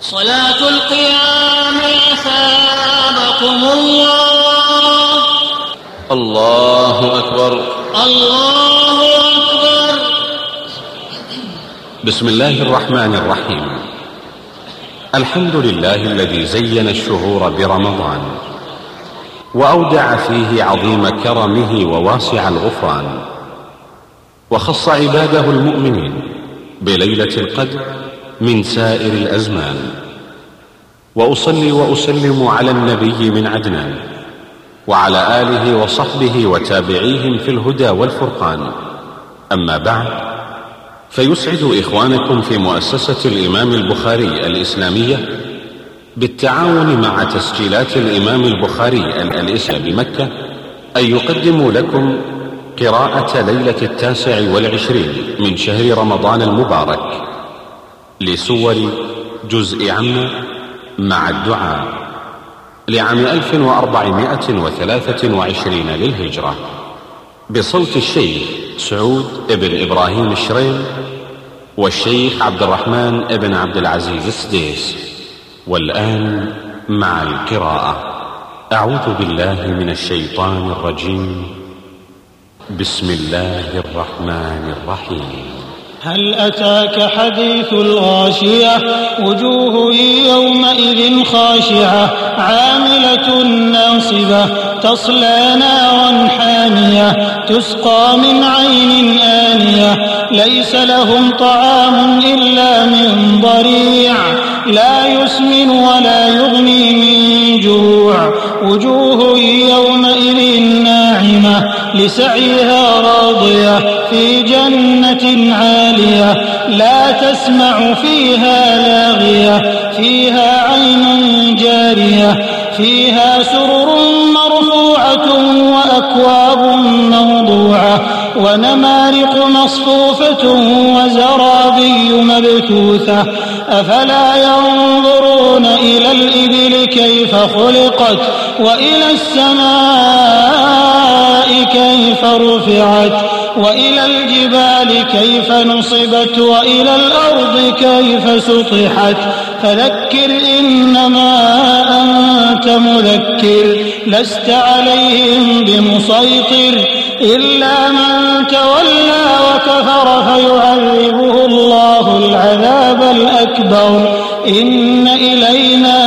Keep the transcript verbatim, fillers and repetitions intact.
صلاة القيام أثابكم الله. الله أكبر الله أكبر. بسم الله الرحمن الرحيم. الحمد لله الذي زين الشهور برمضان وأودع فيه عظيم كرمه وواسع الغفران، وخص عباده المؤمنين بليلة القدر من سائر الأزمان. وأصلي وأسلم على النبي من عدنان وعلى آله وصحبه وتابعيهم في الهدى والفرقان. أما بعد، فيسعد إخوانكم في مؤسسة الإمام البخاري الإسلامية بالتعاون مع تسجيلات الإمام البخاري الإسلامي بمكة أن يقدموا لكم قراءة ليلة التاسع والعشرين من شهر رمضان المبارك لسور جزء عم مع الدعاء لعام ألف وأربعمائة وثلاثة وعشرين للهجرة، بصوت الشيخ سعود ابن إبراهيم الشريم والشيخ عبد الرحمن ابن عبد العزيز السديس. والآن مع القراءة. أعوذ بالله من الشيطان الرجيم. بسم الله الرحمن الرحيم. هل أتاك حديث الغاشية؟ وجوه يومئذ خاشعة عاملة ناصبة تصلى نارا حامية تسقى من عين آنية ليس لهم طعام إلا من ضريع لا يسمن ولا يغني من جوع. وجوه يومئذ ناعمة لسعيها راضية في جنة عالية لا تسمع فيها لاغية فيها عين جارية فيها سرر مرفوعة وأكواب موضوعة ونمارق مصفوفة وزرابي مبثوثة. أفلا ينظرون إلى الإبل كيف خلقت وإلى السماء كيف رفعت وإلى الجبال كيف نصبت وإلى الأرض كيف سطحت. فذكر إنما أنت مذكر لست عليهم بمسيطر إلا من تولى وكفر فيعذبه الله العذاب الأكبر. إن إلينا